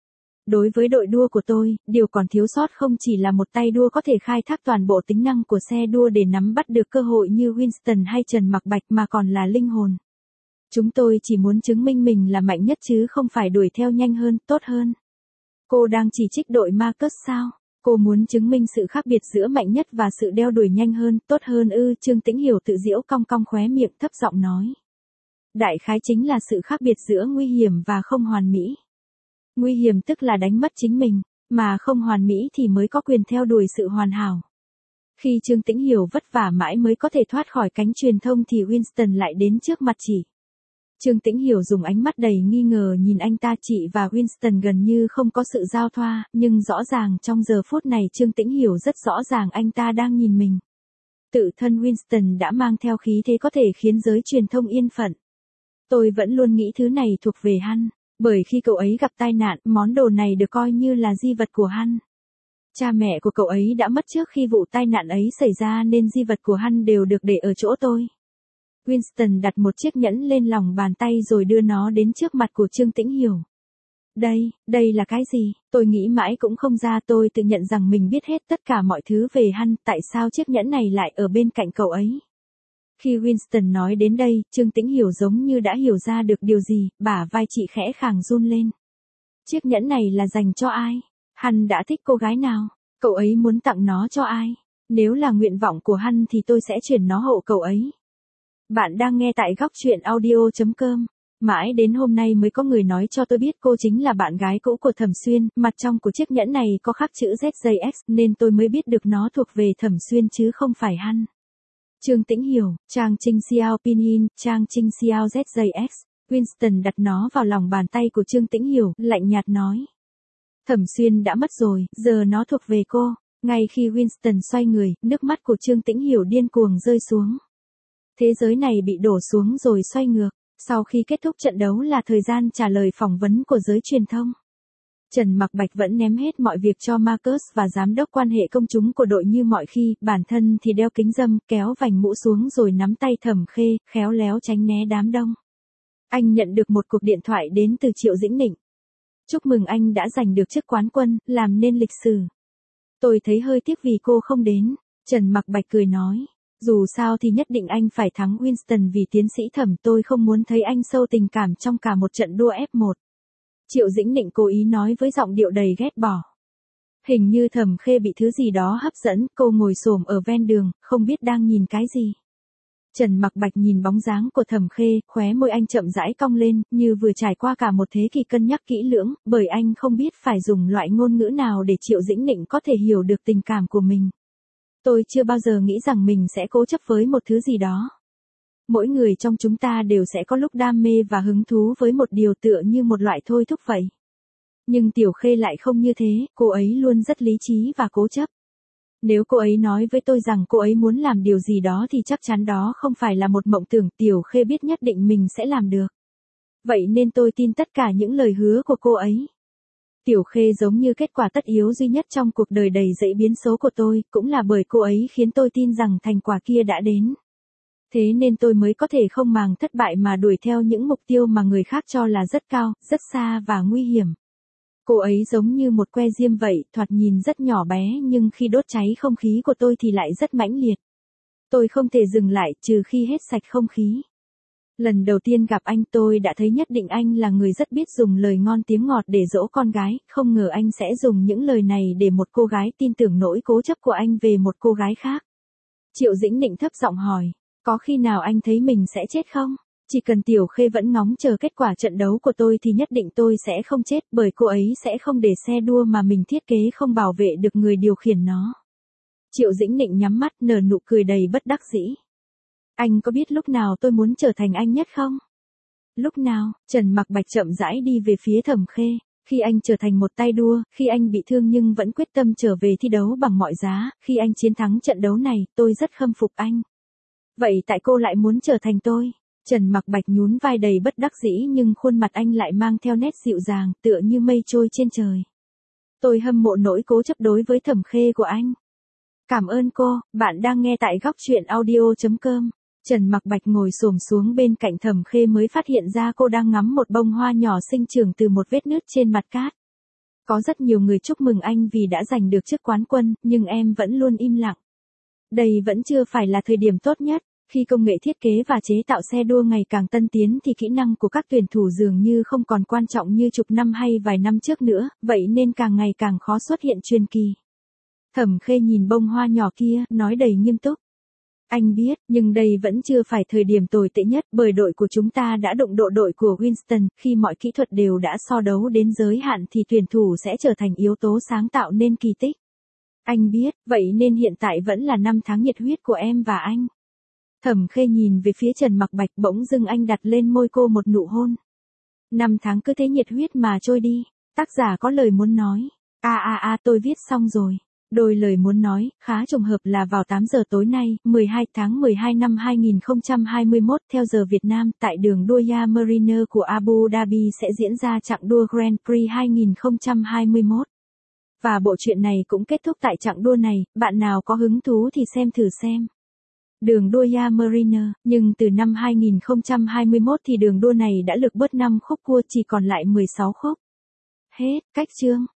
Speaker 1: Đối với đội đua của tôi, điều còn thiếu sót không chỉ là một tay đua có thể khai thác toàn bộ tính năng của xe đua để nắm bắt được cơ hội như Winston hay Trần Mặc Bạch, mà còn là linh hồn. Chúng tôi chỉ muốn chứng minh mình là mạnh nhất chứ không phải đuổi theo nhanh hơn, tốt hơn. Cô đang chỉ trích đội Marcus sao? Cô muốn chứng minh sự khác biệt giữa mạnh nhất và sự đeo đuổi nhanh hơn, tốt hơn ư? Trương Tĩnh Hiểu tự giễu cong cong khóe miệng thấp giọng nói. Đại khái chính là sự khác biệt giữa nguy hiểm và không hoàn mỹ. Nguy hiểm tức là đánh mất chính mình, mà không hoàn mỹ thì mới có quyền theo đuổi sự hoàn hảo. Khi Trương Tĩnh Hiểu vất vả mãi mới có thể thoát khỏi cánh truyền thông thì Winston lại đến trước mặt chị. Trương Tĩnh Hiểu dùng ánh mắt đầy nghi ngờ nhìn anh ta. Chị và Winston gần như không có sự giao thoa, nhưng rõ ràng trong giờ phút này Trương Tĩnh Hiểu rất rõ ràng anh ta đang nhìn mình. Tự thân Winston đã mang theo khí thế có thể khiến giới truyền thông yên phận. Tôi vẫn luôn nghĩ thứ này thuộc về Han, bởi khi cậu ấy gặp tai nạn, món đồ này được coi như là di vật của Han. Cha mẹ của cậu ấy đã mất trước khi vụ tai nạn ấy xảy ra nên di vật của Han đều được để ở chỗ tôi. Winston đặt một chiếc nhẫn lên lòng bàn tay rồi đưa nó đến trước mặt của Trương Tĩnh Hiểu. Đây là cái gì? Tôi nghĩ mãi cũng không ra. Tôi tự nhận rằng mình biết hết tất cả mọi thứ về Han, tại sao chiếc nhẫn này lại ở bên cạnh cậu ấy? Khi Winston nói đến đây, Trương Tĩnh Hiểu giống như đã hiểu ra được điều gì, bả vai chị khẽ khàng run lên. Chiếc nhẫn này là dành cho ai? Han đã thích cô gái nào? Cậu ấy muốn tặng nó cho ai? Nếu là nguyện vọng của Han thì tôi sẽ chuyển nó hộ cậu ấy. Bạn đang nghe tại góc truyện audio.com. Mãi đến hôm nay mới có người nói cho tôi biết cô chính là bạn gái cũ của Thẩm Xuyên, mặt trong của chiếc nhẫn này có khắc chữ ZJX nên tôi mới biết được nó thuộc về Thẩm Xuyên chứ không phải Han. Trương Tĩnh Hiểu, Trang Trinh Xiao Pinyin, Trang Trinh Xiao ZJX. Winston đặt nó vào lòng bàn tay của Trương Tĩnh Hiểu, lạnh nhạt nói. Thẩm Xuyên đã mất rồi, giờ nó thuộc về cô. Ngay khi Winston xoay người, nước mắt của Trương Tĩnh Hiểu điên cuồng rơi xuống. Thế giới này bị đổ xuống rồi xoay ngược. Sau khi kết thúc trận đấu là thời gian trả lời phỏng vấn của giới truyền thông. Trần Mặc Bạch vẫn ném hết mọi việc cho Marcus và giám đốc quan hệ công chúng của đội như mọi khi, bản thân thì đeo kính râm, kéo vành mũ xuống rồi nắm tay Thẩm Khê, khéo léo tránh né đám đông. Anh nhận được một cuộc điện thoại đến từ Triệu Dĩnh Nịnh. Chúc mừng anh đã giành được chức quán quân, làm nên lịch sử. Tôi thấy hơi tiếc vì cô không đến. Trần Mặc Bạch cười nói. Dù sao thì nhất định anh phải thắng Winston vì tiến sĩ Thẩm, tôi không muốn thấy anh sâu tình cảm trong cả một trận đua F1. Triệu Dĩnh Nịnh cố ý nói với giọng điệu đầy ghét bỏ. Hình như Thẩm Khê bị thứ gì đó hấp dẫn, cô ngồi xổm ở ven đường, không biết đang nhìn cái gì. Trần Mặc Bạch nhìn bóng dáng của Thẩm Khê, khóe môi anh chậm rãi cong lên, như vừa trải qua cả một thế kỷ cân nhắc kỹ lưỡng, bởi anh không biết phải dùng loại ngôn ngữ nào để Triệu Dĩnh Nịnh có thể hiểu được tình cảm của mình. Tôi chưa bao giờ nghĩ rằng mình sẽ cố chấp với một thứ gì đó. Mỗi người trong chúng ta đều sẽ có lúc đam mê và hứng thú với một điều tựa như một loại thôi thúc vậy. Nhưng Tiểu Khê lại không như thế, cô ấy luôn rất lý trí và cố chấp. Nếu cô ấy nói với tôi rằng cô ấy muốn làm điều gì đó thì chắc chắn đó không phải là một mộng tưởng. Tiểu Khê biết nhất định mình sẽ làm được. Vậy nên tôi tin tất cả những lời hứa của cô ấy. Tiểu Khê giống như kết quả tất yếu duy nhất trong cuộc đời đầy dẫy biến số của tôi, cũng là bởi cô ấy khiến tôi tin rằng thành quả kia đã đến. Thế nên tôi mới có thể không màng thất bại mà đuổi theo những mục tiêu mà người khác cho là rất cao, rất xa và nguy hiểm. Cô ấy giống như một que diêm vậy, thoạt nhìn rất nhỏ bé nhưng khi đốt cháy không khí của tôi thì lại rất mãnh liệt. Tôi không thể dừng lại trừ khi hết sạch không khí. Lần đầu tiên gặp anh tôi đã thấy nhất định anh là người rất biết dùng lời ngon tiếng ngọt để dỗ con gái, không ngờ anh sẽ dùng những lời này để một cô gái tin tưởng nỗi cố chấp của anh về một cô gái khác. Triệu Dĩnh Nịnh thấp giọng hỏi, có khi nào anh thấy mình sẽ chết không? Chỉ cần Tiểu Khê vẫn ngóng chờ kết quả trận đấu của tôi thì nhất định tôi sẽ không chết, bởi cô ấy sẽ không để xe đua mà mình thiết kế không bảo vệ được người điều khiển nó. Triệu Dĩnh Nịnh nhắm mắt nở nụ cười đầy bất đắc dĩ. Anh có biết lúc nào tôi muốn trở thành anh nhất không? Lúc nào? Trần Mặc Bạch chậm rãi đi về phía Thẩm Khê. Khi anh trở thành một tay đua, khi anh bị thương nhưng vẫn quyết tâm trở về thi đấu bằng mọi giá, khi anh chiến thắng trận đấu này, tôi rất khâm phục anh. Vậy tại cô lại muốn trở thành tôi? Trần Mặc Bạch nhún vai đầy bất đắc dĩ nhưng khuôn mặt anh lại mang theo nét dịu dàng, tựa như mây trôi trên trời. Tôi hâm mộ nỗi cố chấp đối với Thẩm Khê của anh. Cảm ơn cô. Bạn đang nghe tại góc truyện audio.com. Trần Mặc Bạch ngồi xổm xuống bên cạnh Thẩm Khê mới phát hiện ra cô đang ngắm một bông hoa nhỏ sinh trưởng từ một vết nứt trên mặt cát. Có rất nhiều người chúc mừng anh vì đã giành được chức quán quân, nhưng em vẫn luôn im lặng. Đây vẫn chưa phải là thời điểm tốt nhất. Khi công nghệ thiết kế và chế tạo xe đua ngày càng tân tiến thì kỹ năng của các tuyển thủ dường như không còn quan trọng như chục năm hay vài năm trước nữa, vậy nên càng ngày càng khó xuất hiện truyền kỳ. Thẩm Khê nhìn bông hoa nhỏ kia, nói đầy nghiêm túc. Anh biết, nhưng đây vẫn chưa phải thời điểm tồi tệ nhất, bởi đội của chúng ta đã đụng độ đội của Winston, khi mọi kỹ thuật đều đã so đấu đến giới hạn thì tuyển thủ sẽ trở thành yếu tố sáng tạo nên kỳ tích. Anh biết, vậy nên hiện tại vẫn là năm tháng nhiệt huyết của em và anh. Thẩm Khê nhìn về phía Trần Mặc Bạch, bỗng dưng anh đặt lên môi cô một nụ hôn. Năm tháng cứ thế nhiệt huyết mà trôi đi. Tác giả có lời muốn nói. Tôi viết xong rồi. Đôi lời muốn nói, khá trùng hợp là vào 8 giờ tối nay, 12 tháng 12 năm 2021 theo giờ Việt Nam, tại đường đua Ya Marina của Abu Dhabi sẽ diễn ra chặng đua Grand Prix 2021. Và bộ truyện này cũng kết thúc tại chặng đua này, bạn nào có hứng thú thì xem thử xem. Đường đua Ya Marina, nhưng từ năm 2021 thì đường đua này đã lược bớt 5 khúc cua, chỉ còn lại 16 khúc. Hết, cách chương.